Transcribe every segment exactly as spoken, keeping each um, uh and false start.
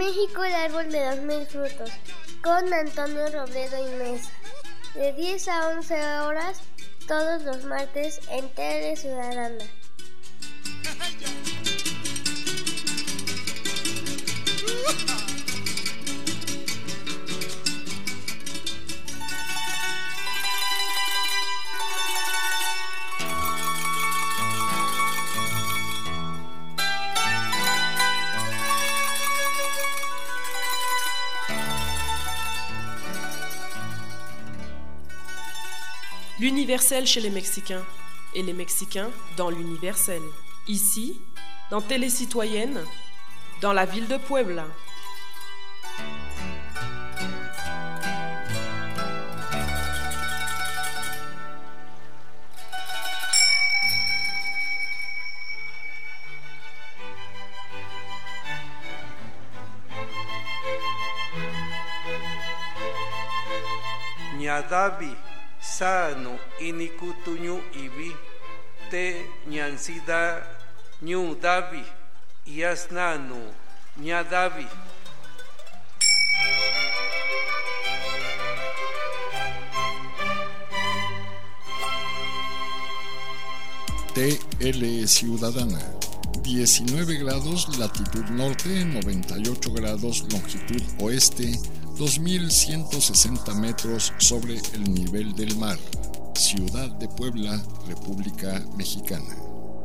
México, el árbol de los mil frutos, con Antonio Robledo Inés, de diez a once horas, todos los martes en Tele Ciudadana. L'universel chez les Mexicains, et les Mexicains dans l'universel. Ici, dans Télé Citoyenne, dans la ville de Puebla. Ñadavi sano inikutuñu ibi te ñansida ñu davi yasnanu ñadavi. T L Ciudadana, diecinueve grados latitud norte, noventa y ocho grados longitud oeste, dos mil ciento sesenta metros sobre el nivel del mar. Ciudad de Puebla, República Mexicana.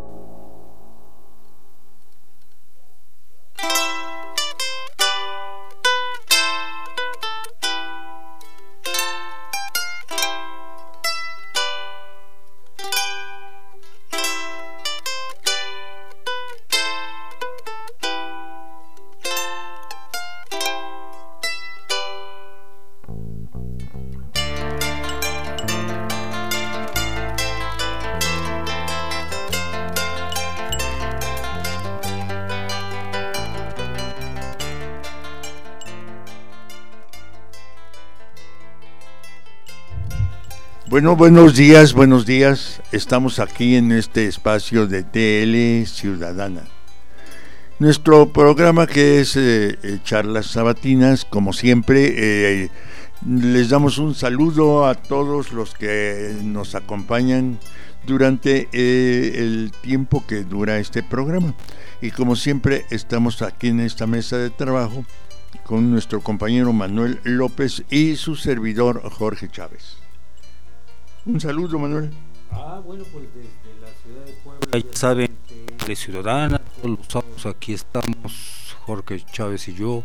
Bueno, buenos días, buenos días. Estamos aquí en este espacio de T L Ciudadana. Nuestro programa que es eh, Charlas Sabatinas, como siempre, eh, les damos un saludo a todos los que nos acompañan durante eh, el tiempo que dura este programa. Y como siempre, estamos aquí en esta mesa de trabajo con nuestro compañero Manuel López y su servidor Jorge Chávez. Un saludo, Manuel. Ah, bueno, pues desde la ciudad de Puebla, ya saben, de Ciudadana, todos los sábados aquí estamos, Jorge Chávez y yo,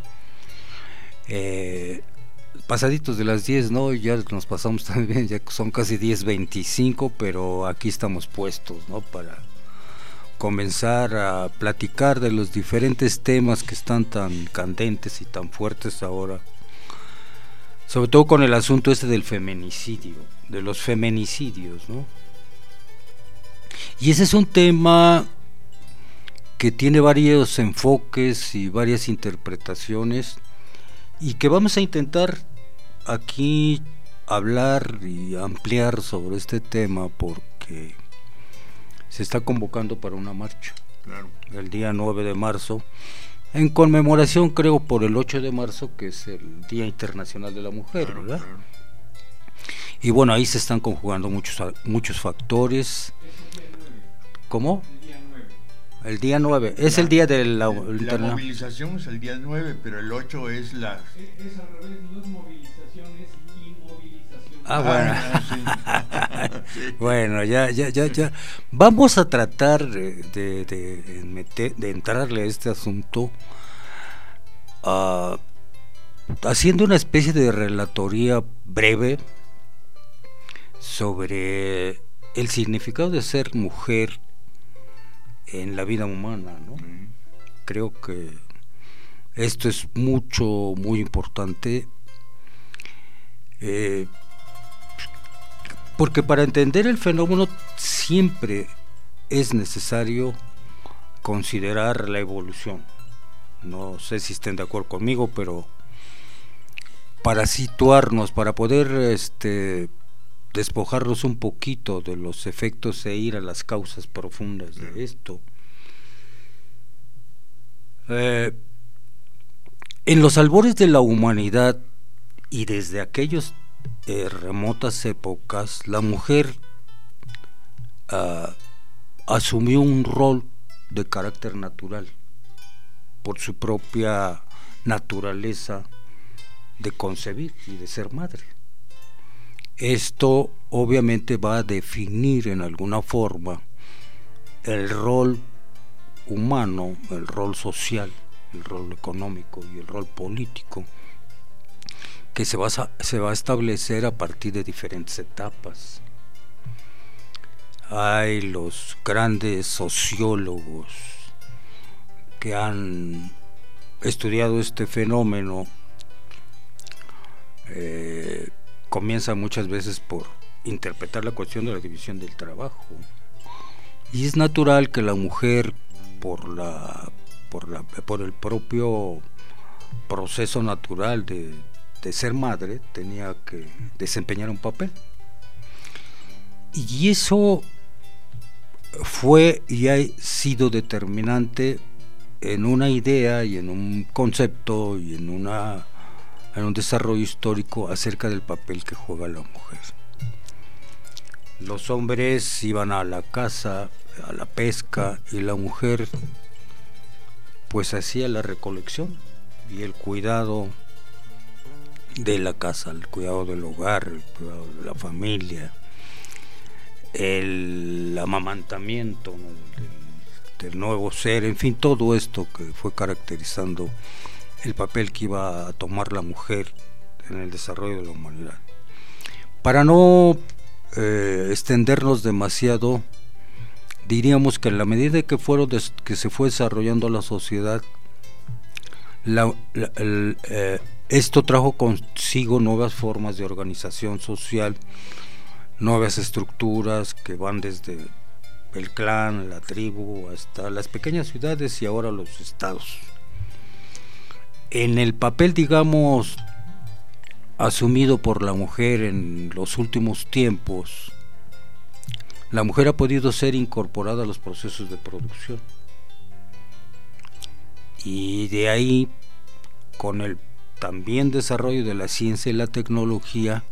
eh, pasaditos de las diez, ¿no? Ya nos pasamos también, ya son casi diez veinticinco, pero aquí estamos puestos, ¿no? Para comenzar a platicar de los diferentes temas que están tan candentes y tan fuertes ahora, sobre todo con el asunto este del feminicidio, de los feminicidios, ¿no? Y ese es un tema que tiene varios enfoques y varias interpretaciones y que vamos a intentar aquí hablar y ampliar sobre este tema porque se está convocando para una marcha, claro, el día nueve de marzo, en conmemoración, creo, por el ocho de marzo, que es el Día Internacional de la Mujer, claro, ¿verdad? Claro. Y bueno, ahí se están conjugando muchos muchos factores. ¿Cómo? El día nueve. El día nueve. Es la, el día de la... La movilización es el día nueve, pero el ocho es la... Es, es al revés, no es movilización, es inmovilización. Ah, bueno. Ah, no, sí. Sí. Bueno, ya, ya, ya, ya. Vamos a tratar de, de, de, meter, de entrarle a este asunto uh, haciendo una especie de relatoría breve sobre el significado de ser mujer en la vida humana, ¿no? Mm. Creo que esto es mucho, muy importante, eh, porque para entender el fenómeno siempre es necesario considerar la evolución. No sé si estén de acuerdo conmigo, pero para situarnos, para poder este despojarnos un poquito de los efectos e ir a las causas profundas de esto. Eh, En los albores de la humanidad y desde aquellas eh, remotas épocas, la mujer uh, asumió un rol de carácter natural por su propia naturaleza de concebir y de ser madre. Esto obviamente va a definir en alguna forma el rol humano, el rol social, el rol económico y el rol político que se va a, se va a establecer a partir de diferentes etapas. Hay los grandes sociólogos que han estudiado este fenómeno, eh, comienzan muchas veces por interpretar la cuestión de la división del trabajo, y es natural que la mujer, por la por la por el propio proceso natural de, de ser madre, tenía que desempeñar un papel, y eso fue y ha sido determinante en una idea y en un concepto y en una en un desarrollo histórico acerca del papel que juega la mujer. Los hombres iban a la caza, a la pesca, y la mujer pues hacía la recolección y el cuidado de la casa, el cuidado del hogar, el cuidado de la familia, el amamantamiento, ¿no?, del, del nuevo ser, en fin, todo esto que fue caracterizando el papel que iba a tomar la mujer en el desarrollo de la humanidad. Para no eh, extendernos demasiado, diríamos que en la medida que fueron des, que se fue desarrollando la sociedad, la, la, el, eh, esto trajo consigo nuevas formas de organización social, nuevas estructuras que van desde el clan, la tribu, hasta las pequeñas ciudades y ahora los estados. En el papel, digamos, asumido por la mujer en los últimos tiempos, la mujer ha podido ser incorporada a los procesos de producción, y de ahí, con el también desarrollo de la ciencia y la tecnología,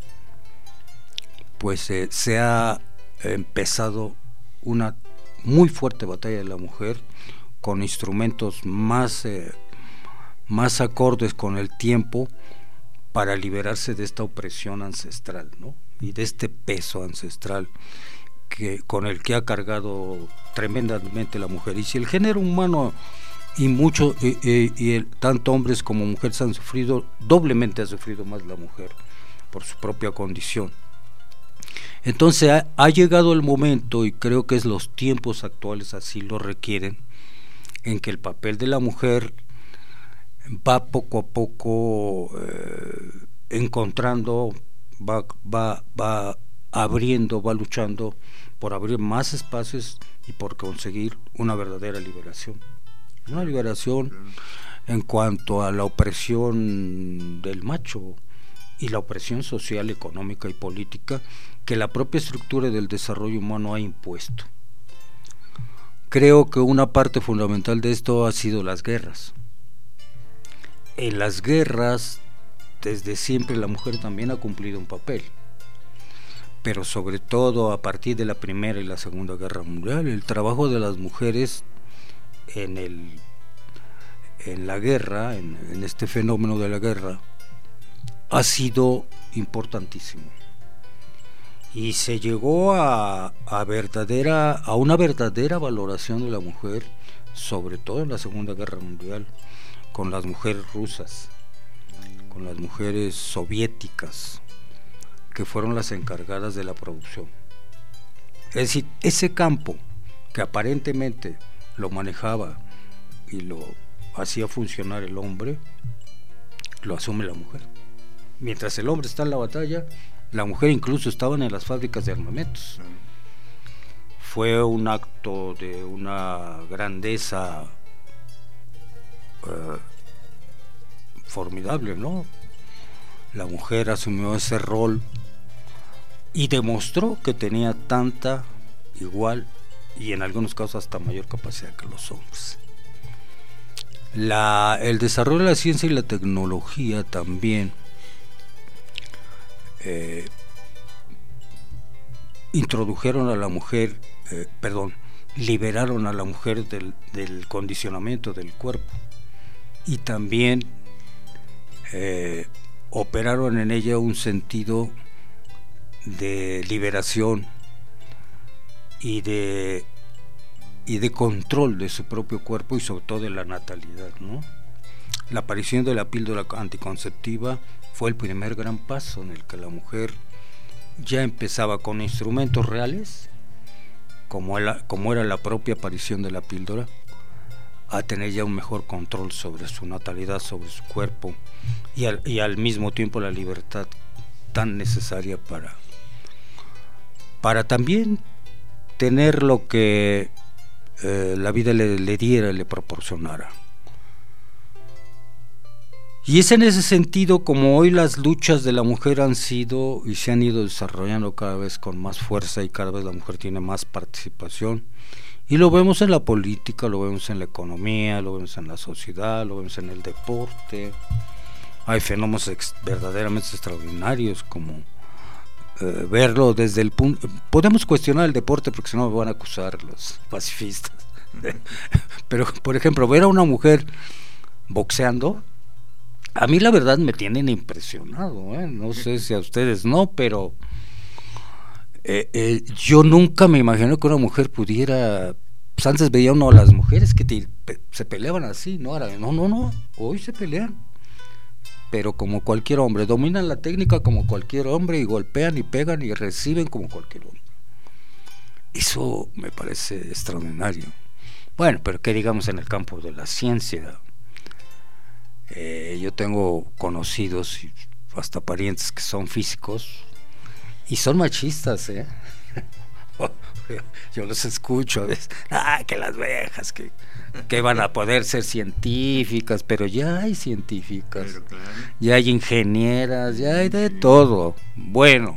pues eh, se ha empezado una muy fuerte batalla de la mujer con instrumentos más eh, más acordes con el tiempo para liberarse de esta opresión ancestral, ¿no?, y de este peso ancestral que con el que ha cargado tremendamente la mujer. Y si el género humano y mucho y, y, y el, tanto hombres como mujeres han sufrido, doblemente ha sufrido más la mujer por su propia condición. Entonces ha, ha llegado el momento, y creo que es los tiempos actuales así lo requieren, en que el papel de la mujer va poco a poco eh, encontrando, va, va, va abriendo, va luchando por abrir más espacios y por conseguir una verdadera liberación. Una liberación en cuanto a la opresión del macho y la opresión social, económica y política que la propia estructura del desarrollo humano ha impuesto. Creo que una parte fundamental de esto ha sido las guerras. En las guerras, desde siempre la mujer también ha cumplido un papel, pero sobre todo a partir de la Primera y la Segunda Guerra Mundial, el trabajo de las mujeres en el en la guerra, en, en este fenómeno de la guerra, ha sido importantísimo, y se llegó a, a verdadera a una verdadera valoración de la mujer, sobre todo en la Segunda Guerra Mundial, con las mujeres rusas, con las mujeres soviéticas, que fueron las encargadas de la producción. Es decir, ese campo que aparentemente lo manejaba y lo hacía funcionar el hombre, lo asume la mujer. Mientras el hombre está en la batalla, la mujer incluso estaba en las fábricas de armamentos. Fue un acto de una grandeza Uh, formidable, ¿no? La mujer asumió ese rol y demostró que tenía tanta, igual y en algunos casos hasta mayor capacidad que los hombres. La, el desarrollo de la ciencia y la tecnología también eh, introdujeron a la mujer, eh, perdón, liberaron a la mujer del, del condicionamiento del cuerpo y también eh, operaron en ella un sentido de liberación y de y de control de su propio cuerpo y sobre todo de la natalidad, ¿no? La aparición de la píldora anticonceptiva fue el primer gran paso en el que la mujer ya empezaba con instrumentos reales, como era, como era la propia aparición de la píldora, a tener ya un mejor control sobre su natalidad, sobre su cuerpo y al, y al mismo tiempo la libertad tan necesaria para, para también tener lo que eh, la vida le, le diera, le proporcionara. Y es en ese sentido como hoy las luchas de la mujer han sido y se han ido desarrollando cada vez con más fuerza y cada vez la mujer tiene más participación. Y lo vemos en la política, lo vemos en la economía, lo vemos en la sociedad, lo vemos en el deporte. Hay fenómenos ex, verdaderamente extraordinarios como eh, verlo desde el punto... Podemos cuestionar el deporte porque si no me van a acusar los pacifistas. Pero, por ejemplo, ver a una mujer boxeando, a mí la verdad me tienen impresionado, ¿eh? No sé si a ustedes no, pero... Eh, eh, yo nunca me imaginé que una mujer pudiera, pues antes veía uno a las mujeres que te, pe, se peleaban así, no, ahora no, no, no, hoy se pelean, pero como cualquier hombre, dominan la técnica como cualquier hombre y golpean y pegan y reciben como cualquier hombre. Eso me parece extraordinario. Bueno, pero qué digamos en el campo de la ciencia, eh, yo tengo conocidos y hasta parientes que son físicos y son machistas, ¿eh? Yo los escucho a veces, ah, que las viejas, que, que van a poder ser científicas, pero ya hay científicas, pero claro, ya hay ingenieras, ya hay de todo. Bueno,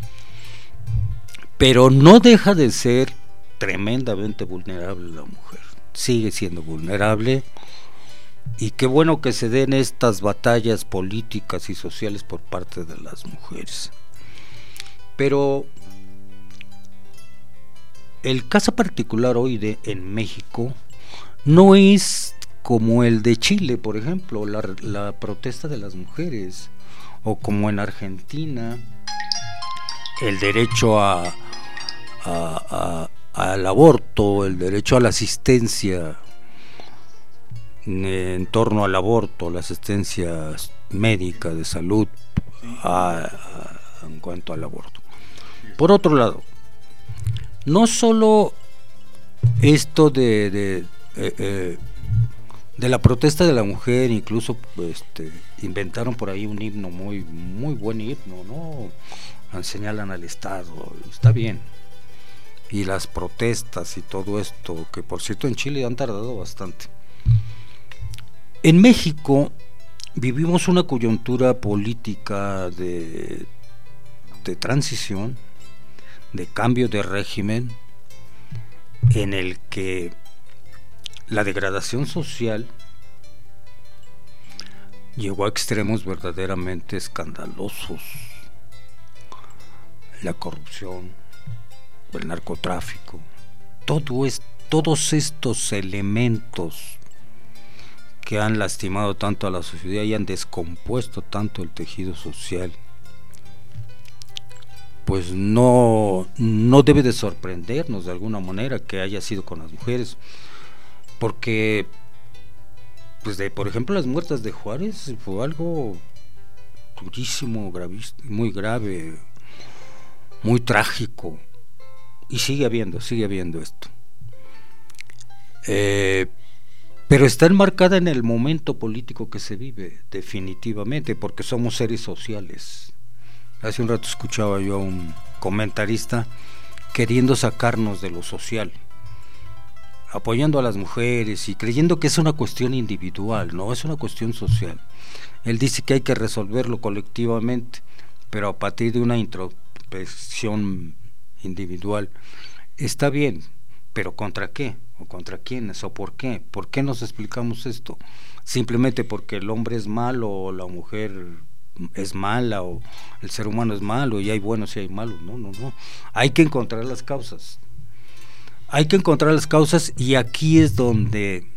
pero no deja de ser tremendamente vulnerable la mujer, sigue siendo vulnerable, y qué bueno que se den estas batallas políticas y sociales por parte de las mujeres. Pero el caso particular hoy de en México no es como el de Chile, por ejemplo, la, la protesta de las mujeres, o como en Argentina el derecho a, a, a, al aborto, el derecho a la asistencia en torno al aborto, la asistencia médica de salud a, a, en cuanto al aborto. Por otro lado, no solo esto de de, eh, eh, de la protesta de la mujer, incluso este, inventaron por ahí un himno muy muy buen himno, ¿no? Señalan al Estado, está bien. Y las protestas y todo esto, que por cierto en Chile han tardado bastante. En México vivimos una coyuntura política de, de transición, de cambio de régimen, en el que la degradación social llegó a extremos verdaderamente escandalosos. La corrupción, el narcotráfico, todo es, todos estos elementos que han lastimado tanto a la sociedad y han descompuesto tanto el tejido social, pues no, no debe de sorprendernos de alguna manera que haya sido con las mujeres, porque pues de, por ejemplo, las muertes de Juárez fue algo durísimo, gravísimo, muy grave, muy trágico, y sigue habiendo, sigue habiendo esto. Eh, pero está enmarcada en el momento político que se vive, definitivamente, porque somos seres sociales. Hace un rato escuchaba yo a un comentarista queriendo sacarnos de lo social, apoyando a las mujeres y creyendo que es una cuestión individual, no, es una cuestión social. Él dice que hay que resolverlo colectivamente, pero a partir de una introspección individual. Está bien, ¿Pero contra qué? ¿O contra quiénes? ¿O por qué? ¿Por qué nos explicamos esto? ¿Simplemente porque el hombre es malo o la mujer es mala o el ser humano es malo y hay buenos y hay malos? No, no, no. Hay que encontrar las causas. Hay que encontrar las causas y aquí es donde,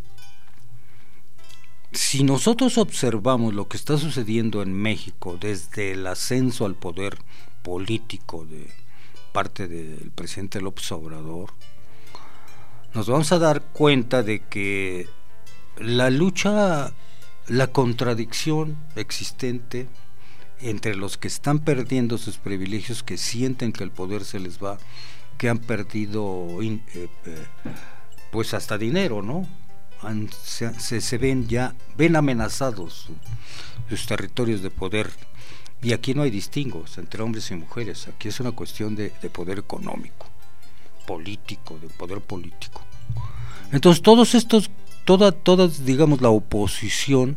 si nosotros observamos lo que está sucediendo en México desde el ascenso al poder político de parte del presidente López Obrador, nos vamos a dar cuenta de que la lucha, la contradicción existente entre los que están perdiendo sus privilegios, que sienten que el poder se les va, que han perdido eh, eh, pues hasta dinero, ¿no? Han, se, se, se ven ya, ven amenazados su, sus territorios de poder, y aquí no hay distingos entre hombres y mujeres, aquí es una cuestión de, de poder económico, político, de poder político. Entonces todos estos, toda, todas, digamos, la oposición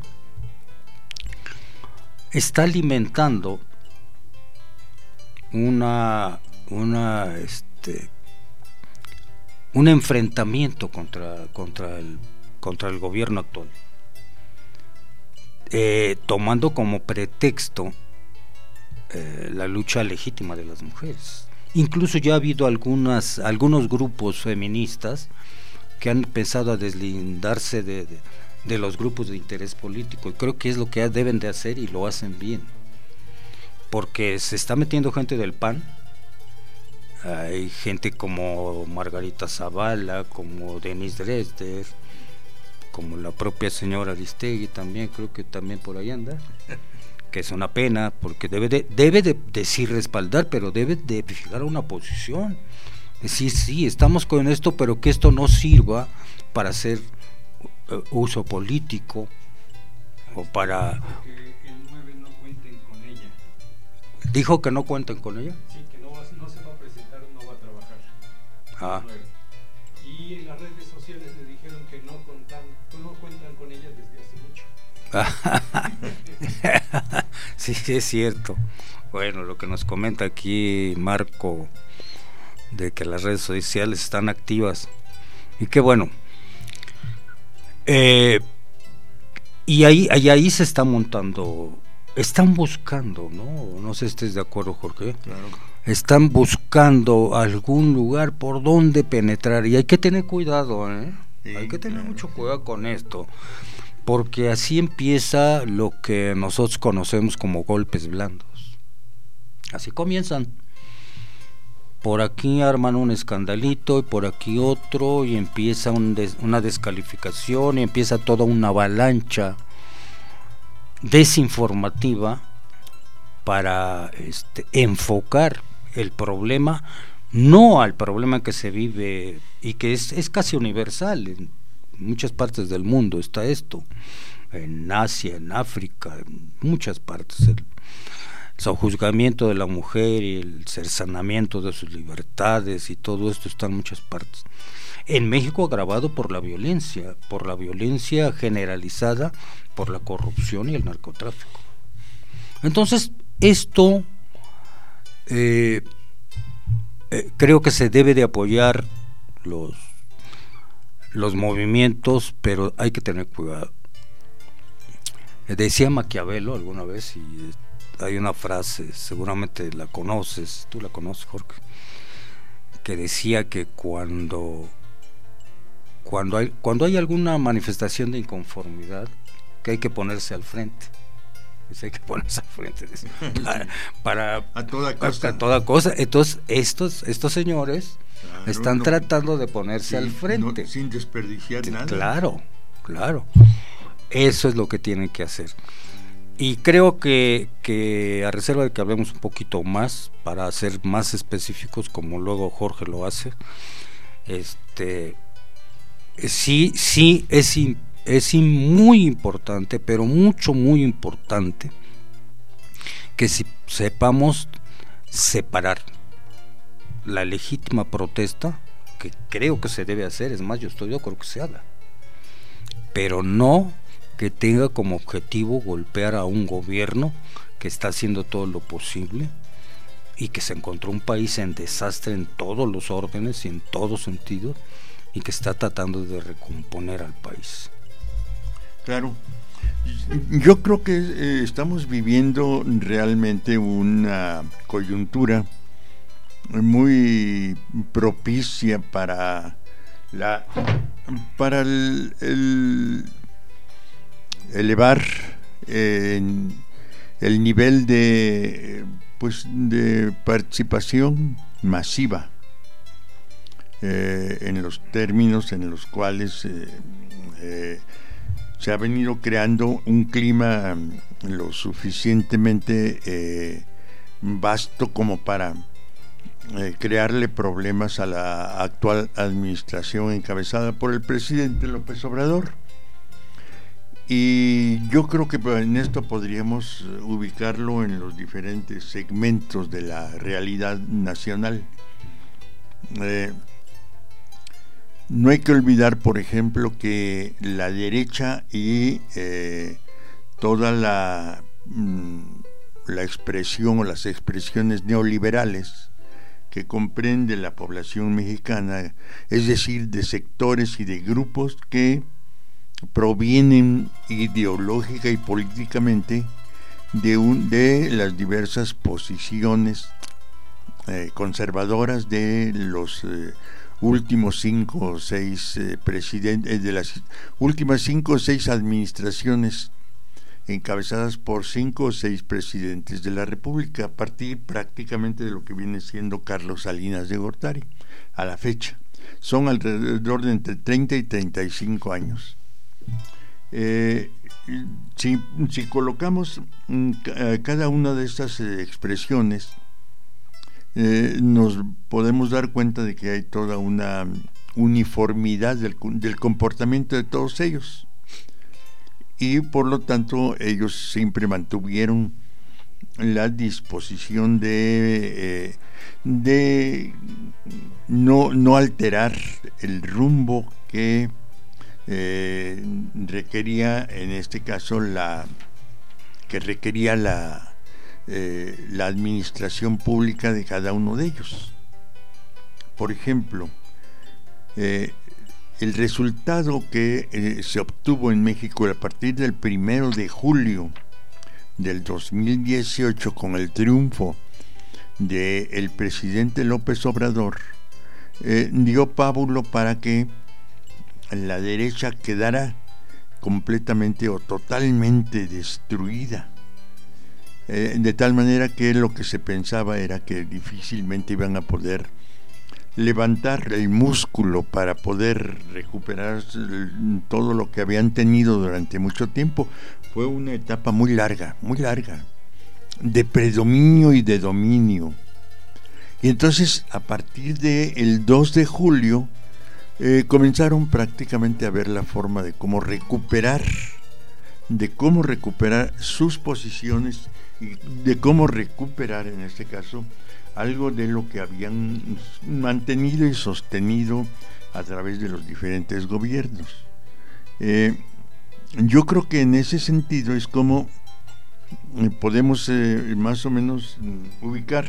está alimentando una, una, este, un enfrentamiento contra, contra el, contra el gobierno actual, eh, tomando como pretexto eh, la lucha legítima de las mujeres. Incluso ya ha habido algunas, algunos grupos feministas que han empezado a deslindarse de, de, de los grupos de interés político, y creo que es lo que deben de hacer y lo hacen bien, porque se está metiendo gente del P A N, hay gente como Margarita Zavala, como Denise Dresder, como la propia señora Aristegui también, creo que también por ahí anda, que es una pena, porque debe de, debe de decir respaldar, pero debe de fijar una posición, decir sí, estamos con esto, pero que esto no sirva para hacer uh, uso político o para... Que el nueve no cuenten con ella. ¿Dijo que no cuenten con ella? Sí, que no, va, no se va a presentar, no va a trabajar. Ah. Y en las redes sociales le dijeron que no, contan, no cuentan con ella desde hace mucho. Sí, sí, es cierto. Bueno, lo que nos comenta aquí Marco, de que las redes sociales están activas, y que bueno, eh, y ahí, ahí, ahí se está montando, están buscando, ¿no? No sé si estés de acuerdo, Jorge. Claro. Están buscando algún lugar por donde penetrar, y hay que tener cuidado, ¿eh? Sí, hay que tener claro. mucho cuidado con esto, porque así empieza lo que nosotros conocemos como golpes blandos. Así comienzan. Por aquí arman un escandalito y por aquí otro, y empieza un des, una descalificación, y empieza toda una avalancha desinformativa para este, enfocar el problema, no al problema que se vive y que es, es casi universal. En muchas partes del mundo está esto, en Asia, en África, en muchas partes. El, el sojuzgamiento de la mujer y el cercenamiento de sus libertades y todo esto está en muchas partes. En México agravado por la violencia, por la violencia generalizada, por la corrupción y el narcotráfico. Entonces, esto eh, eh, creo que se debe de apoyar los, los movimientos, pero hay que tener cuidado. Eh, decía Maquiavelo alguna vez, y hay una frase, seguramente la conoces, tú la conoces, Jorge, que decía que cuando cuando hay cuando hay alguna manifestación de inconformidad, que hay que ponerse al frente. Dice, hay que ponerse al frente para, para a toda costa. A toda cosa. Entonces estos estos señores claro, están no, tratando de ponerse sí, al frente, no, sin desperdiciar nada. Claro, claro. Eso es lo que tienen que hacer. Y creo que, que a reserva de que hablemos un poquito más, para ser más específicos, como luego Jorge lo hace, este sí, sí es, es muy importante, pero mucho, muy importante, que si sepamos separar la legítima protesta, que creo que se debe hacer, es más, yo estoy de acuerdo que se haga, pero no que tenga como objetivo golpear a un gobierno que está haciendo todo lo posible y que se encontró un país en desastre en todos los órdenes y en todo sentido, y que está tratando de recomponer al país. Claro, yo creo que eh, estamos viviendo realmente una coyuntura muy propicia para la para el, el elevar eh, el nivel de pues de participación masiva eh, en los términos en los cuales eh, eh, se ha venido creando un clima lo suficientemente eh, vasto como para eh, crearle problemas a la actual administración encabezada por el presidente López Obrador. Y yo creo que en esto podríamos ubicarlo en los diferentes segmentos de la realidad nacional. Eh, no hay que olvidar, por ejemplo, que la derecha y eh, toda la, mm, la expresión o las expresiones neoliberales que comprende la población mexicana, es decir, de sectores y de grupos que provienen ideológica y políticamente de, un, de las diversas posiciones eh, conservadoras de los eh, últimos cinco o seis eh, presidentes, de las últimas cinco o seis administraciones encabezadas por cinco o seis presidentes de la República, a partir prácticamente de lo que viene siendo Carlos Salinas de Gortari a la fecha. Son alrededor de entre treinta y treinta y cinco años. Eh, si, si colocamos mm, cada una de estas eh, expresiones, eh, nos podemos dar cuenta de que hay toda una uniformidad del, del comportamiento de todos ellos, y por lo tanto ellos siempre mantuvieron la disposición de, eh, de no, no alterar el rumbo que Eh, requería en este caso la que requería la eh, la administración pública de cada uno de ellos. Por ejemplo, eh, el resultado que eh, se obtuvo en México a partir del primero de julio del dos mil dieciocho con el triunfo del presidente López Obrador eh, dio pábulo para que la derecha quedara completamente o totalmente destruida, eh, de tal manera que lo que se pensaba era que difícilmente iban a poder levantar el músculo para poder recuperar todo lo que habían tenido durante mucho tiempo. Fue una etapa muy larga, muy larga, de predominio y de dominio. Y entonces, a partir del dos de julio, Eh, comenzaron prácticamente a ver la forma de cómo recuperar, de cómo recuperar sus posiciones y de cómo recuperar, en este caso, algo de lo que habían mantenido y sostenido a través de los diferentes gobiernos. Eh, yo creo que en ese sentido es como eh, podemos eh, más o menos ubicar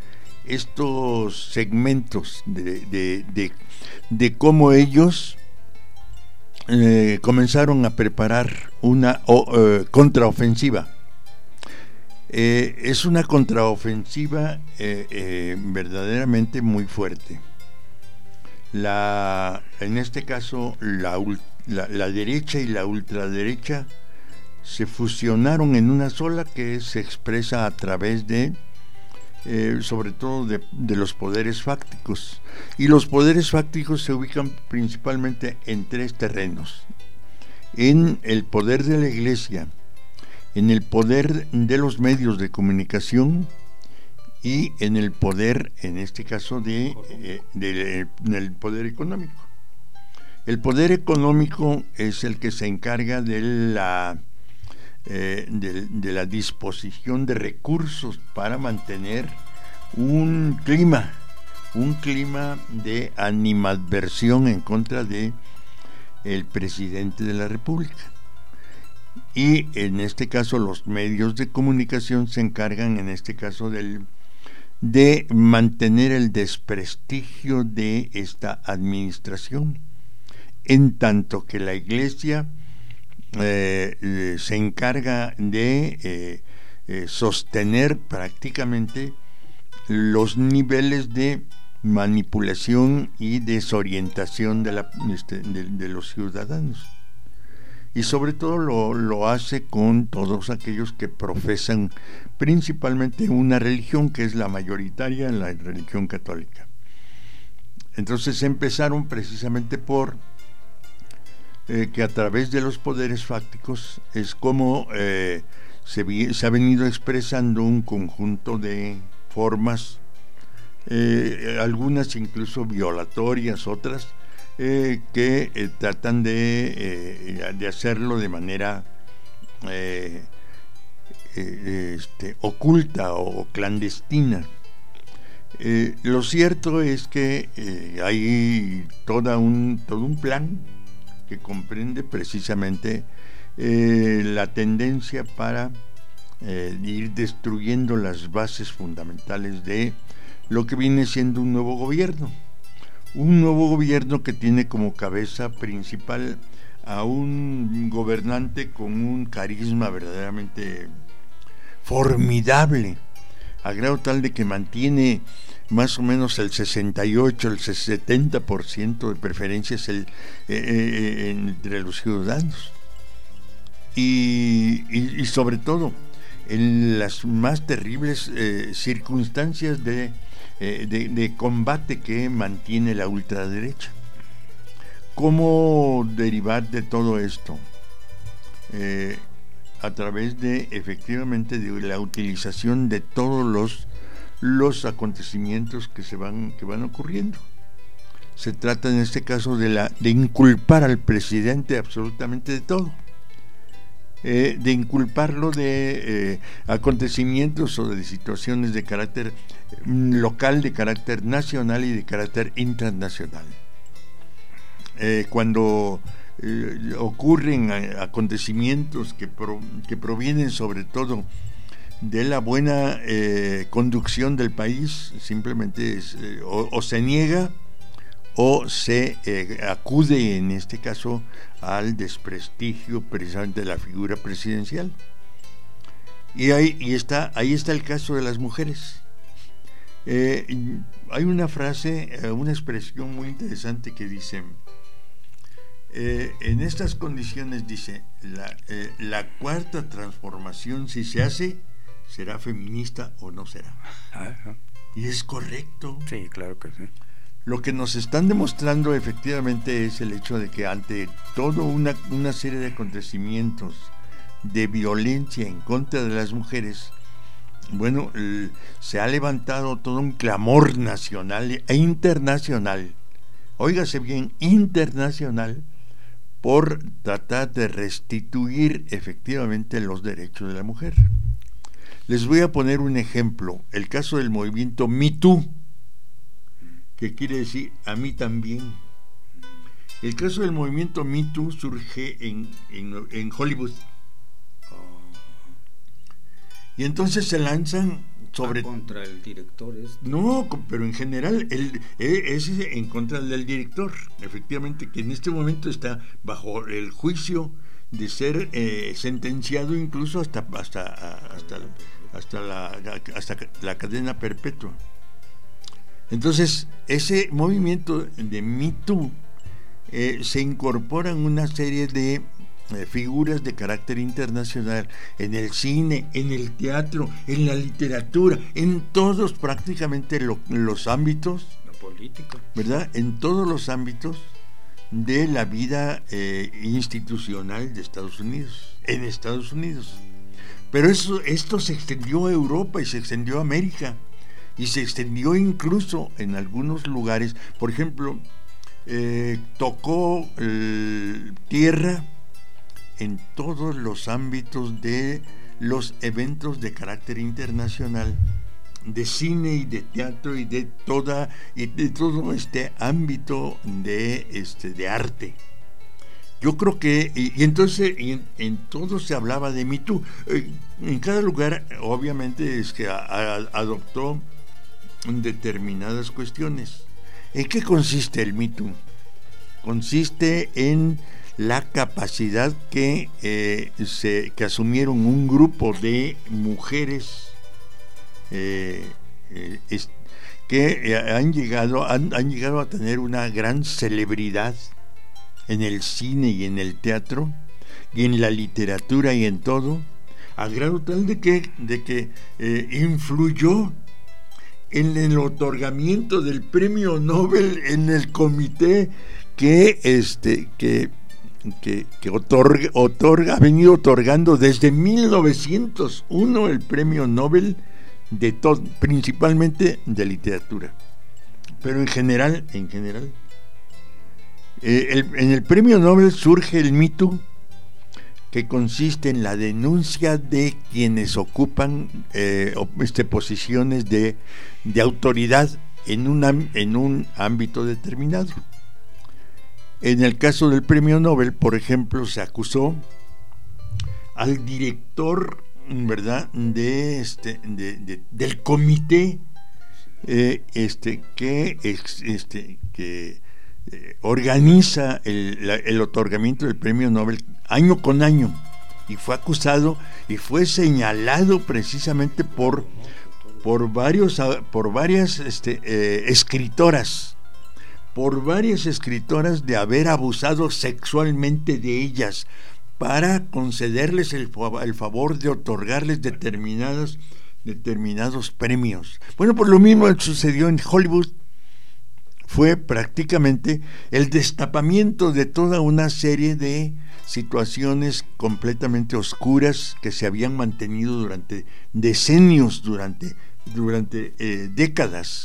estos segmentos de, de, de, de cómo ellos eh, comenzaron a preparar una o, eh, contraofensiva. Eh, es una contraofensiva eh, eh, verdaderamente muy fuerte. La, en este caso, la, la, la derecha y la ultraderecha se fusionaron en una sola, que se expresa a través de Eh, sobre todo de, de los poderes fácticos, y los poderes fácticos se ubican principalmente en tres terrenos: en el poder de la Iglesia, en el poder de los medios de comunicación y en el poder, en este caso, de, eh, de, de el poder económico. El poder económico es el que se encarga de la Eh, de, de la disposición de recursos para mantener un clima, un clima de animadversión en contra de el presidente de la República. Y en este caso los medios de comunicación se encargan, en este caso, del de mantener el desprestigio de esta administración, en tanto que la Iglesia eh, eh, se encarga de eh, eh, sostener prácticamente los niveles de manipulación y desorientación de, la, este, de, de los ciudadanos. Y sobre todo lo, lo hace con todos aquellos que profesan principalmente una religión que es la mayoritaria, la religión católica. Entonces empezaron precisamente por eh, que a través de los poderes fácticos es como eh, se, vi, se ha venido expresando un conjunto de formas, eh, algunas incluso violatorias, otras Eh, que eh, tratan de, eh, de hacerlo de manera eh, eh, este, oculta o clandestina. Eh, lo cierto es que eh, hay toda un, todo un plan que comprende precisamente eh, la tendencia para eh, ir destruyendo las bases fundamentales de lo que viene siendo un nuevo gobierno. Un nuevo gobierno que tiene como cabeza principal a un gobernante con un carisma verdaderamente formidable, a grado tal de que mantiene más o menos el sesenta y ocho, el setenta por ciento de preferencias el, eh, eh, entre los ciudadanos. Y, y, y sobre todo, en las más terribles eh, circunstancias de De, de combate que mantiene la ultraderecha. ¿Cómo derivar de todo esto? Eh, a través de efectivamente de la utilización de todos los, los acontecimientos que se van, que van ocurriendo. Se trata en este caso de, la, de inculpar al presidente absolutamente de todo. Eh, de inculparlo de eh, acontecimientos o de situaciones de carácter local, de carácter nacional y de carácter internacional. Eh, cuando eh, ocurren acontecimientos que, pro, que provienen sobre todo de la buena eh, conducción del país, simplemente es, eh, o, o se niega o se eh, acude en este caso al desprestigio precisamente de la figura presidencial. Y ahí, y está, ahí está el caso de las mujeres. Eh, hay una frase, una expresión muy interesante que dice, eh, en estas condiciones dice, la, eh, la cuarta transformación, si se hace, será feminista o no será. Ajá. Y es correcto. Sí, claro que sí. Lo que nos están demostrando efectivamente es el hecho de que ante toda una, una serie de acontecimientos de violencia en contra de las mujeres, bueno, eh, se ha levantado todo un clamor nacional e internacional, óigase bien, internacional, por tratar de restituir efectivamente los derechos de la mujer. Les voy a poner un ejemplo, el caso del movimiento Me Too, que quiere decir a mí también. El caso del movimiento Me Too surge en, en, en Hollywood. Y entonces se lanzan sobre... Ah, contra el director este. No, pero en general el, es en contra del director, efectivamente, que en este momento está bajo el juicio de ser eh, sentenciado incluso hasta hasta hasta hasta la hasta la cadena perpetua. Entonces, ese movimiento de Me Too eh, se incorporan una serie de eh, figuras de carácter internacional en el cine, en el teatro, en la literatura, en todos prácticamente lo, los ámbitos, la política, ¿verdad? En todos los ámbitos de la vida eh, institucional de Estados Unidos, en Estados Unidos. Pero eso, esto se extendió a Europa y se extendió a América. Y se extendió incluso en algunos lugares, por ejemplo, eh, tocó eh, tierra en todos los ámbitos de los eventos de carácter internacional, de cine y de teatro y de toda y de todo este ámbito de este de arte. Yo creo que, y, y entonces y en, en todo se hablaba de Me Too. Eh, en cada lugar, obviamente, es que a, a, adoptó determinadas cuestiones. ¿En qué consiste el Me Too? Consiste en la capacidad que, eh, se, que asumieron un grupo de mujeres eh, eh, es, que han llegado, han, han llegado a tener una gran celebridad en el cine y en el teatro y en la literatura y en todo, a grado tal de que, de que eh, influyó en el otorgamiento del premio Nobel en el comité que este que que, que otorga, otorga ha venido otorgando desde mil novecientos uno el premio Nobel de todo, principalmente de literatura, pero en general en general eh, el, en el premio Nobel surge el Me Too, que consiste en la denuncia de quienes ocupan eh, este, posiciones de, de autoridad en, una, en un ámbito determinado. En el caso del premio Nobel, por ejemplo, se acusó al director, ¿verdad?, de este, de, de, del comité eh, este, que, este, que eh, organiza el, la, el otorgamiento del premio Nobel año con año, y fue acusado y fue señalado precisamente por por varios por varias este, eh, escritoras por varias escritoras de haber abusado sexualmente de ellas para concederles el, el favor de otorgarles determinados determinados premios. Bueno, por lo mismo sucedió en Hollywood. Fue prácticamente el destapamiento de toda una serie de situaciones completamente oscuras que se habían mantenido durante decenios, durante, durante eh, décadas.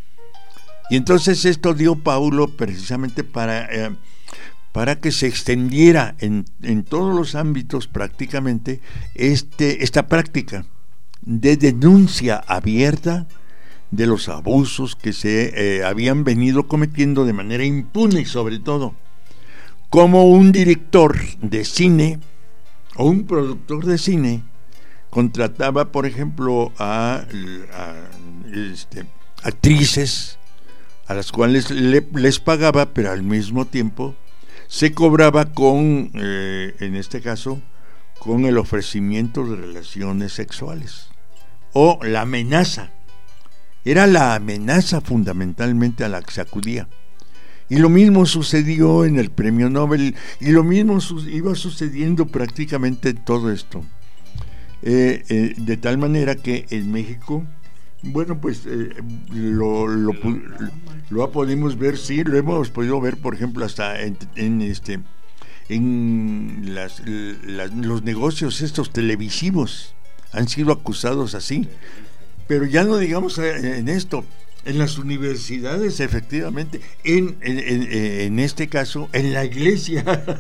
Y entonces esto dio paulo precisamente para, eh, para que se extendiera en, en todos los ámbitos prácticamente este, esta práctica de denuncia abierta de los abusos que se eh, habían venido cometiendo de manera impune, y sobre todo como un director de cine o un productor de cine contrataba, por ejemplo, a, a este, actrices a las cuales le, les pagaba, pero al mismo tiempo se cobraba con, eh, en este caso, con el ofrecimiento de relaciones sexuales o la amenaza. Era la amenaza fundamentalmente a la que se acudía. Y lo mismo sucedió en el premio Nobel, y lo mismo su- iba sucediendo prácticamente en todo esto. Eh, eh, de tal manera que en México, bueno, pues eh, lo, lo, lo podemos ver, sí, lo hemos podido ver, por ejemplo, hasta en, en este en las, las, los negocios estos televisivos han sido acusados así. Pero ya no digamos en esto, en las universidades, efectivamente, en, en, en, en este caso, en la iglesia,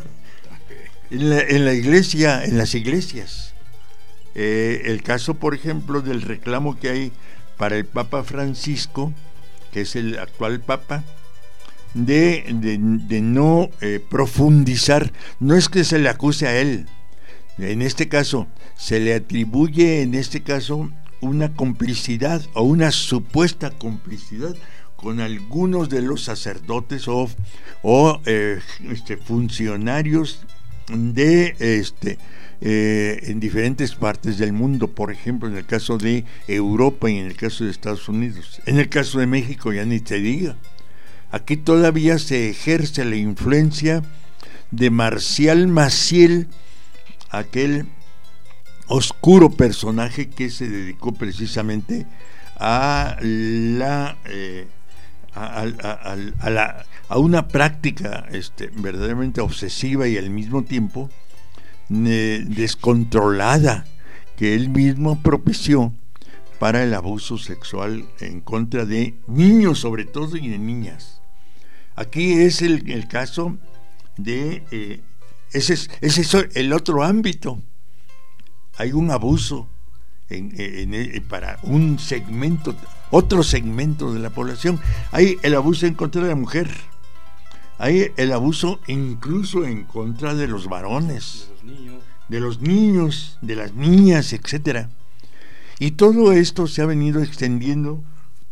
en la, en la iglesia, en las iglesias. Eh, el caso, por ejemplo, del reclamo que hay para el Papa Francisco, que es el actual Papa, de, de, de no eh, profundizar, no es que se le acuse a él, en este caso, se le atribuye, en este caso, una complicidad o una supuesta complicidad con algunos de los sacerdotes o, o eh, este, funcionarios de este eh, en diferentes partes del mundo, por ejemplo en el caso de Europa y en el caso de Estados Unidos. En el caso de México ya ni te diga. Aquí todavía se ejerce la influencia de Marcial Maciel, aquel oscuro personaje que se dedicó precisamente a la eh, a, a, a, a, la, a una práctica este, verdaderamente obsesiva y al mismo tiempo eh, descontrolada que él mismo propició para el abuso sexual en contra de niños, sobre todo, y de niñas. Aquí es el, el caso de eh, ese es, ese es el otro ámbito. Hay un abuso en, en, en, para un segmento, otro segmento de la población. Hay el abuso en contra de la mujer, hay el abuso incluso en contra de los varones, de los niños, de los niños, de las niñas, etcétera. Y todo esto se ha venido extendiendo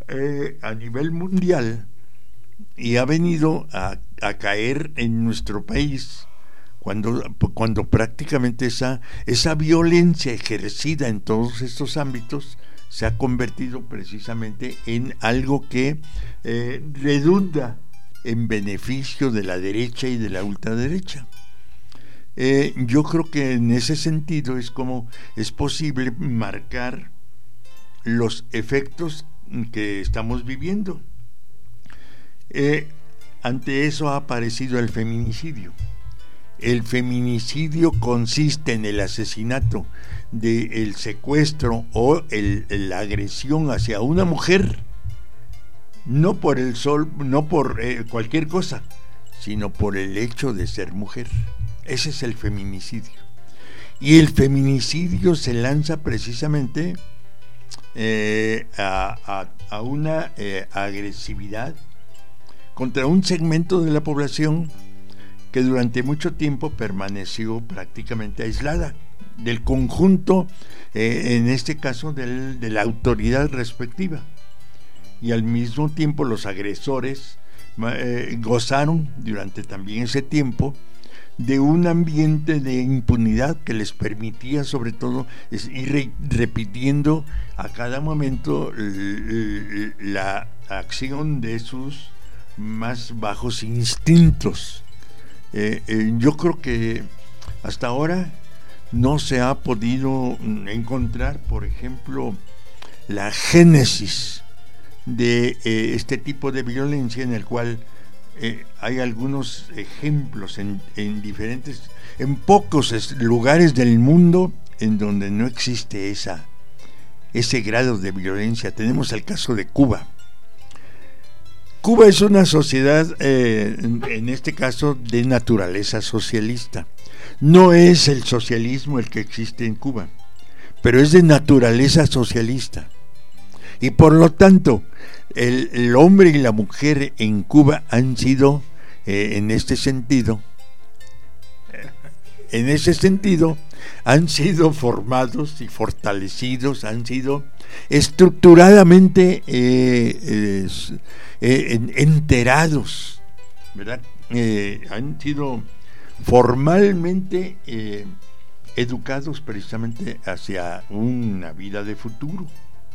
eh, a nivel mundial y ha venido a, a caer en nuestro país cuando, cuando prácticamente esa, esa violencia ejercida en todos estos ámbitos se ha convertido precisamente en algo que eh, redunda en beneficio de la derecha y de la ultraderecha. Eh, yo creo que en ese sentido es como es posible marcar los efectos que estamos viviendo. Eh, ante eso ha aparecido el feminicidio. El feminicidio consiste en el asesinato, del secuestro o el, la agresión hacia una mujer, no por el sol, no por eh, cualquier cosa, sino por el hecho de ser mujer. Ese es el feminicidio. Y el feminicidio se lanza precisamente eh, a, a, a una eh, agresividad contra un segmento de la población que durante mucho tiempo permaneció prácticamente aislada del conjunto, eh, en este caso del, de la autoridad respectiva. Y al mismo tiempo los agresores eh, gozaron durante también ese tiempo de un ambiente de impunidad que les permitía sobre todo es, ir re, repitiendo a cada momento l, l, la acción de sus más bajos instintos. Eh, eh, yo creo que hasta ahora no se ha podido encontrar, por ejemplo, la génesis de eh, este tipo de violencia, en el cual eh, hay algunos ejemplos en, en diferentes, en pocos lugares del mundo en donde no existe esa, ese grado de violencia. Tenemos el caso de Cuba. Cuba es una sociedad, eh, en, en este caso, de naturaleza socialista. No es el socialismo el que existe en Cuba, pero es de naturaleza socialista. Y por lo tanto, el, el hombre y la mujer en Cuba han sido, eh, en este sentido, en ese sentido, han sido formados y fortalecidos, han sido estructuradamente eh, eh, eh, enterados, ¿verdad? Eh, han sido formalmente eh, educados precisamente hacia una vida de futuro.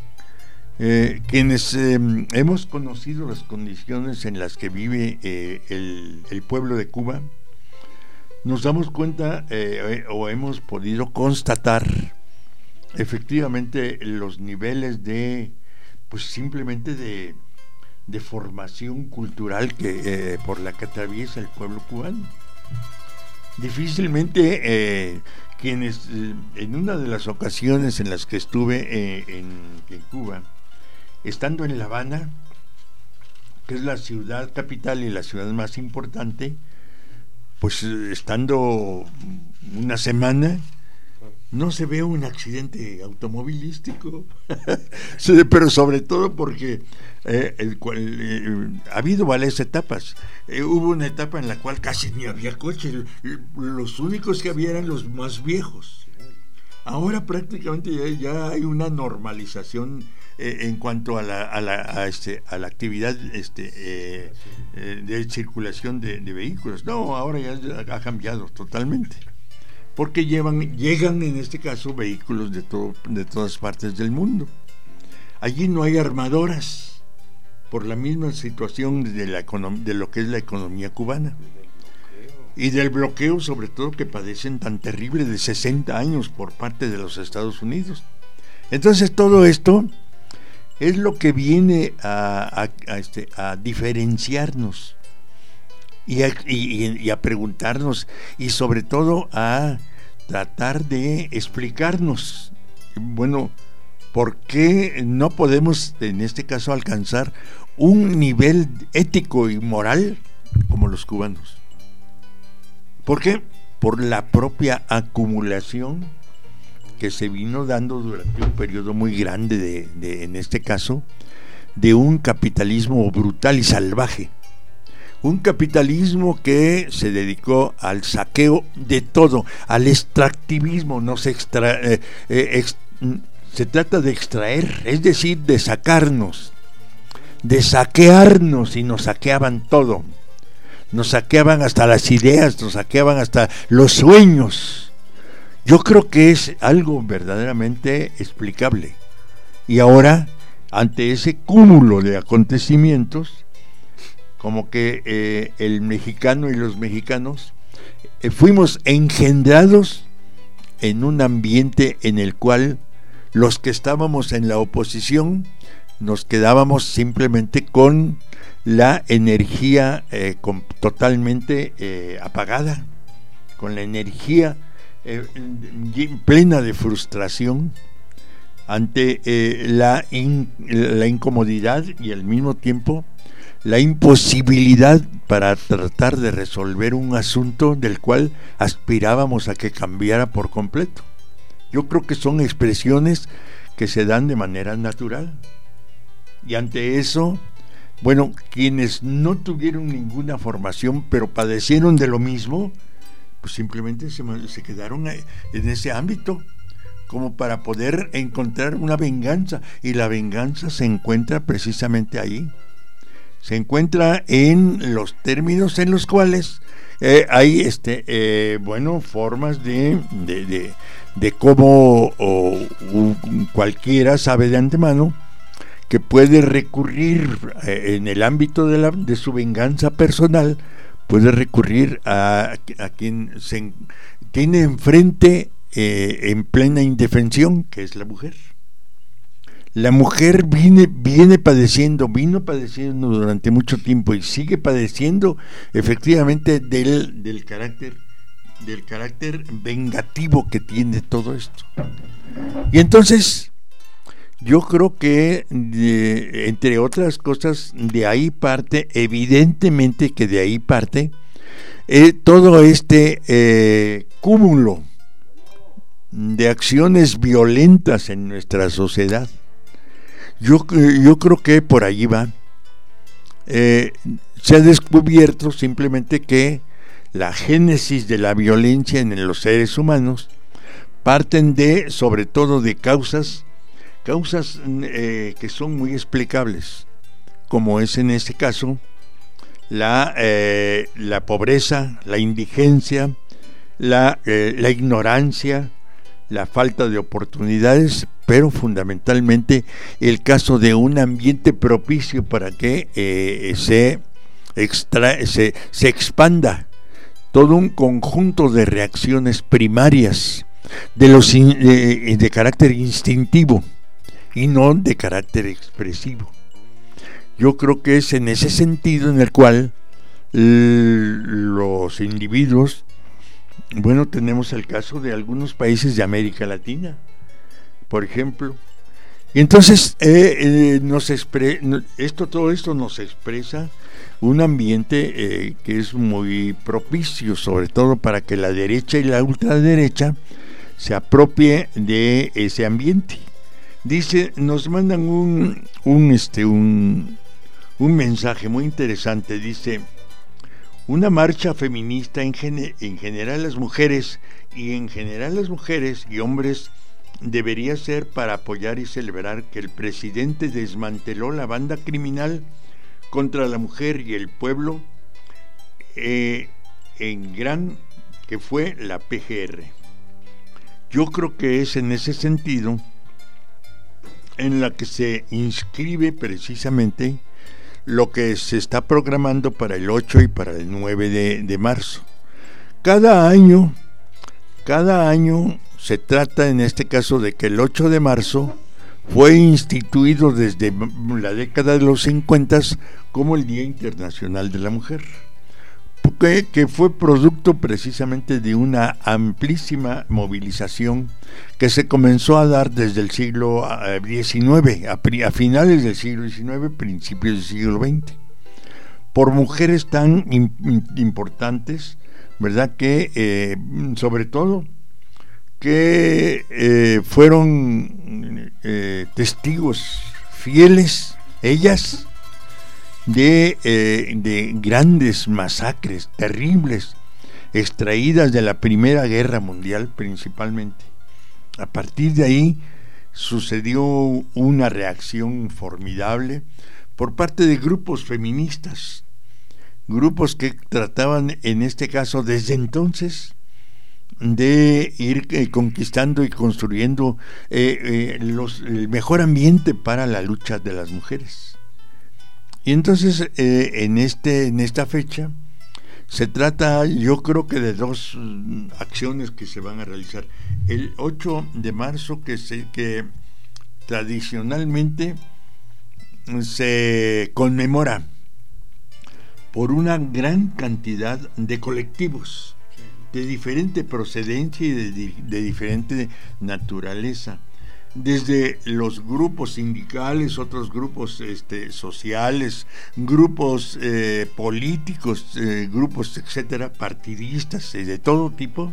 Eh, quienes eh, hemos conocido las condiciones en las que vive eh, el, el pueblo de Cuba, nos damos cuenta eh, o hemos podido constatar efectivamente los niveles de, pues simplemente de, de formación cultural que eh, por la que atraviesa el pueblo cubano. Difícilmente eh, quienes eh, en una de las ocasiones en las que estuve eh, en, en Cuba, estando en La Habana, que es la ciudad capital y la ciudad más importante, pues estando una semana no se ve un accidente automovilístico. Pero sobre todo porque eh, el cual, eh, ha habido varias etapas. Eh, hubo una etapa en la cual casi ni había coches, los únicos que había eran los más viejos. Ahora prácticamente ya, ya hay una normalización eh, en cuanto a la, a la, a este, a la actividad este, eh, eh, de circulación de, de vehículos. No, ahora ya ha cambiado totalmente, porque llevan, llegan en este caso vehículos de, todo, de todas partes del mundo. Allí no hay armadoras, por la misma situación de, la econom- de lo que es la economía cubana. Y del bloqueo, sobre todo, que padecen tan terrible de sesenta años por parte de los Estados Unidos. Entonces todo esto es lo que viene a, a, a, este, a diferenciarnos y a, y, y a preguntarnos, y sobre todo a tratar de explicarnos, bueno, ¿por qué no podemos en este caso alcanzar un nivel ético y moral como los cubanos? ¿Por qué? Por la propia acumulación que se vino dando durante un periodo muy grande de, de, en este caso, de un capitalismo brutal y salvaje. Un capitalismo que se dedicó al saqueo de todo, al extractivismo. No se extra, eh, eh, ex, se trata de extraer, es decir, de sacarnos de saquearnos, y nos saqueaban todo. Nos saqueaban hasta las ideas, nos saqueaban hasta los sueños. Yo creo que es algo verdaderamente explicable. Y ahora, ante ese cúmulo de acontecimientos, como que eh, el mexicano y los mexicanos eh, fuimos engendrados en un ambiente en el cual los que estábamos en la oposición nos quedábamos simplemente con la energía eh, con, totalmente eh, apagada, con la energía eh, plena de frustración ante eh, la, in, la incomodidad y al mismo tiempo la imposibilidad para tratar de resolver un asunto del cual aspirábamos a que cambiara por completo. Yo creo que son expresiones que se dan de manera natural. Y ante eso, bueno, quienes no tuvieron ninguna formación pero padecieron de lo mismo, pues simplemente se, se quedaron en ese ámbito como para poder encontrar una venganza, y la venganza se encuentra precisamente ahí. Se encuentra en los términos en los cuales eh, hay este eh, bueno formas de, de, de, de cómo o, o, cualquiera sabe de antemano que puede recurrir eh, en el ámbito de, la, de su venganza personal, puede recurrir a, a quien se tiene enfrente eh, en plena indefensión, que es la mujer. La mujer viene, viene padeciendo, vino padeciendo durante mucho tiempo y sigue padeciendo efectivamente del, del carácter, del carácter vengativo que tiene todo esto. Y entonces, yo creo que, de, entre otras cosas, de ahí parte, evidentemente que de ahí parte, eh, todo este eh, cúmulo de acciones violentas en nuestra sociedad. Yo, yo creo que por allí va. Eh, se ha descubierto simplemente que la génesis de la violencia en los seres humanos parten de, sobre todo, de causas, causas eh, que son muy explicables, como es en este caso la, eh, la pobreza, la indigencia, la, eh, la ignorancia, la falta de oportunidades, pero fundamentalmente el caso de un ambiente propicio para que eh, se, extra, se, se expanda todo un conjunto de reacciones primarias de, los in, de, de carácter instintivo y no de carácter expresivo. Yo creo que es en ese sentido en el cual l- los individuos, bueno, tenemos el caso de algunos países de América Latina, por ejemplo, y entonces eh, eh, nos expre- esto, todo esto nos expresa un ambiente eh, que es muy propicio, sobre todo para que la derecha y la ultraderecha se apropie de ese ambiente. Dice, nos mandan un, un este un, un mensaje muy interesante. Dice: una marcha feminista en, gen- en general las mujeres y en general las mujeres y hombres debería ser para apoyar y celebrar que el presidente desmanteló la banda criminal contra la mujer y el pueblo eh, en gran que fue la P G R. Yo creo que es en ese sentido en la que se inscribe precisamente lo que se está programando para el ocho y para el nueve de, de marzo. Cada año, cada año se trata en este caso de que el ocho de marzo fue instituido desde la década de los cincuenta como el Día Internacional de la Mujer, que, que fue producto precisamente de una amplísima movilización que se comenzó a dar desde el siglo diecinueve, a, a finales del siglo diecinueve, principios del siglo veinte, por mujeres tan in, importantes, ¿verdad? Que eh, sobre todo que eh, fueron eh, testigos fieles, ellas, de, eh, de grandes masacres terribles extraídas de la Primera Guerra Mundial principalmente. A partir de ahí sucedió una reacción formidable por parte de grupos feministas, grupos que trataban en este caso desde entonces de ir eh, conquistando y construyendo eh, eh, los, el mejor ambiente para la lucha de las mujeres. Y entonces eh, en, este, en esta fecha se trata, yo creo que de dos mm, acciones que se van a realizar. El ocho de marzo, que, se, que tradicionalmente se conmemora por una gran cantidad de colectivos de diferente procedencia y de, de diferente naturaleza, desde los grupos sindicales, otros grupos este, sociales, grupos eh, políticos, eh, grupos etcétera, partidistas y de todo tipo,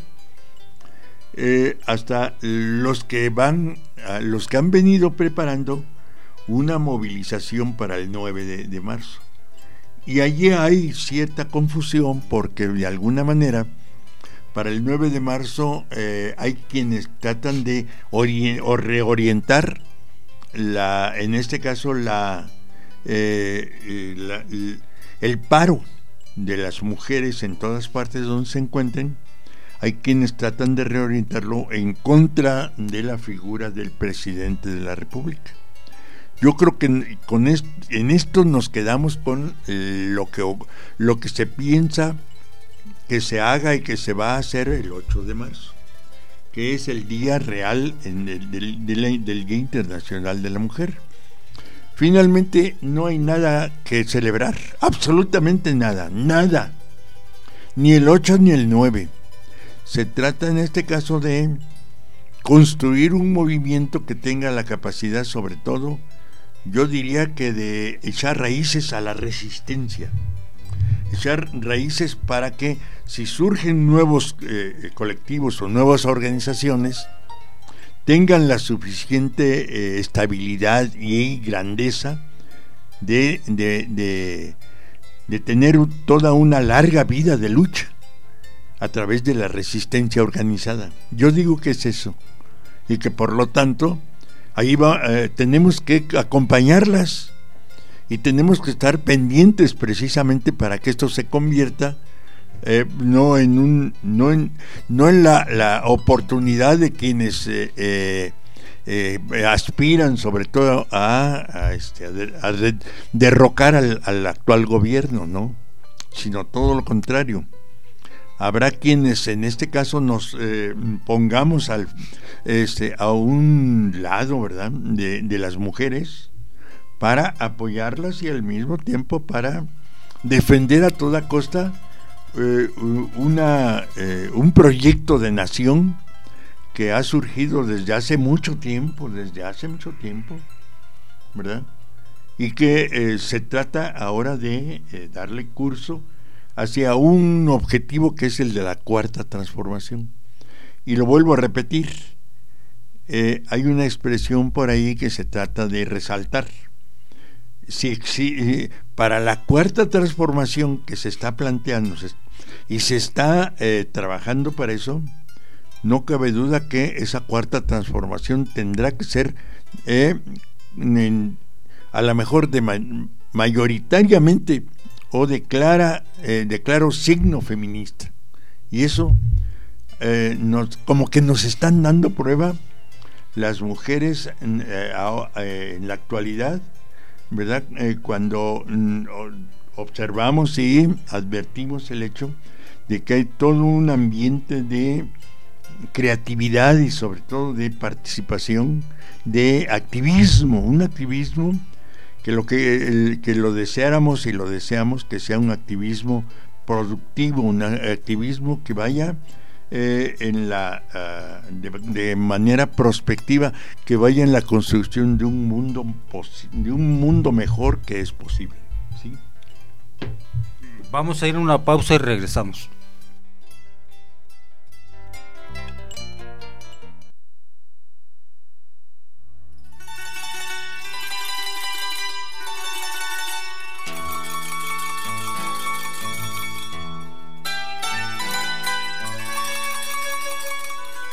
eh, hasta los que van, los que han venido preparando una movilización para el nueve de marzo. Y allí hay cierta confusión porque de alguna manera para el nueve de marzo eh, hay quienes tratan de ori- o reorientar la, en este caso la, eh, la, el paro de las mujeres en todas partes donde se encuentren. Hay quienes tratan de reorientarlo en contra de la figura del presidente de la República. Yo creo que con esto, en esto nos quedamos con lo que, lo que se piensa que se haga y que se va a hacer el ocho de marzo, que es el día real en el, del, del, del Día Internacional de la Mujer. Finalmente no hay nada que celebrar, absolutamente nada, nada, ni el ocho ni el nueve. Se trata en este caso de construir un movimiento que tenga la capacidad, sobre todo, yo diría que de echar raíces a la resistencia, echar raíces para que si surgen nuevos eh, colectivos o nuevas organizaciones tengan la suficiente eh, estabilidad y grandeza de, de, de, de tener toda una larga vida de lucha a través de la resistencia organizada. Yo digo que es eso, y que por lo tanto ahí va, eh, tenemos que acompañarlas y tenemos que estar pendientes precisamente para que esto se convierta eh, no en un no en no en la, la oportunidad de quienes eh, eh, eh, aspiran sobre todo a, a, este, a, de, a derrocar al, al actual gobierno, no, sino todo lo contrario. Habrá quienes en este caso nos eh, pongamos al, este, a un lado, ¿verdad?, de, de las mujeres, para apoyarlas y al mismo tiempo para defender a toda costa eh, una, eh, un proyecto de nación que ha surgido desde hace mucho tiempo, desde hace mucho tiempo, ¿verdad? Y que eh, se trata ahora de eh, darle curso hacia un objetivo que es el de la cuarta transformación. Y lo vuelvo a repetir, eh, hay una expresión por ahí que se trata de resaltar. Si, si, para la cuarta transformación que se está planteando y se está eh, trabajando para eso, no cabe duda que esa cuarta transformación tendrá que ser eh, en, a lo mejor de ma- mayoritariamente o de, clara, eh, de claro signo feminista, y eso eh, nos, como que nos están dando prueba las mujeres eh, eh, en la actualidad, ¿verdad? Eh, cuando mm, observamos y advertimos el hecho de que hay todo un ambiente de creatividad y sobre todo de participación, de activismo, un activismo que lo que, el, que lo deseáramos y lo deseamos que sea un activismo productivo, un activismo que vaya eh, en la uh, de, de manera prospectiva, que vaya en la construcción de un mundo posi- de un mundo mejor que es posible, ¿sí? Vamos a ir a una pausa y regresamos.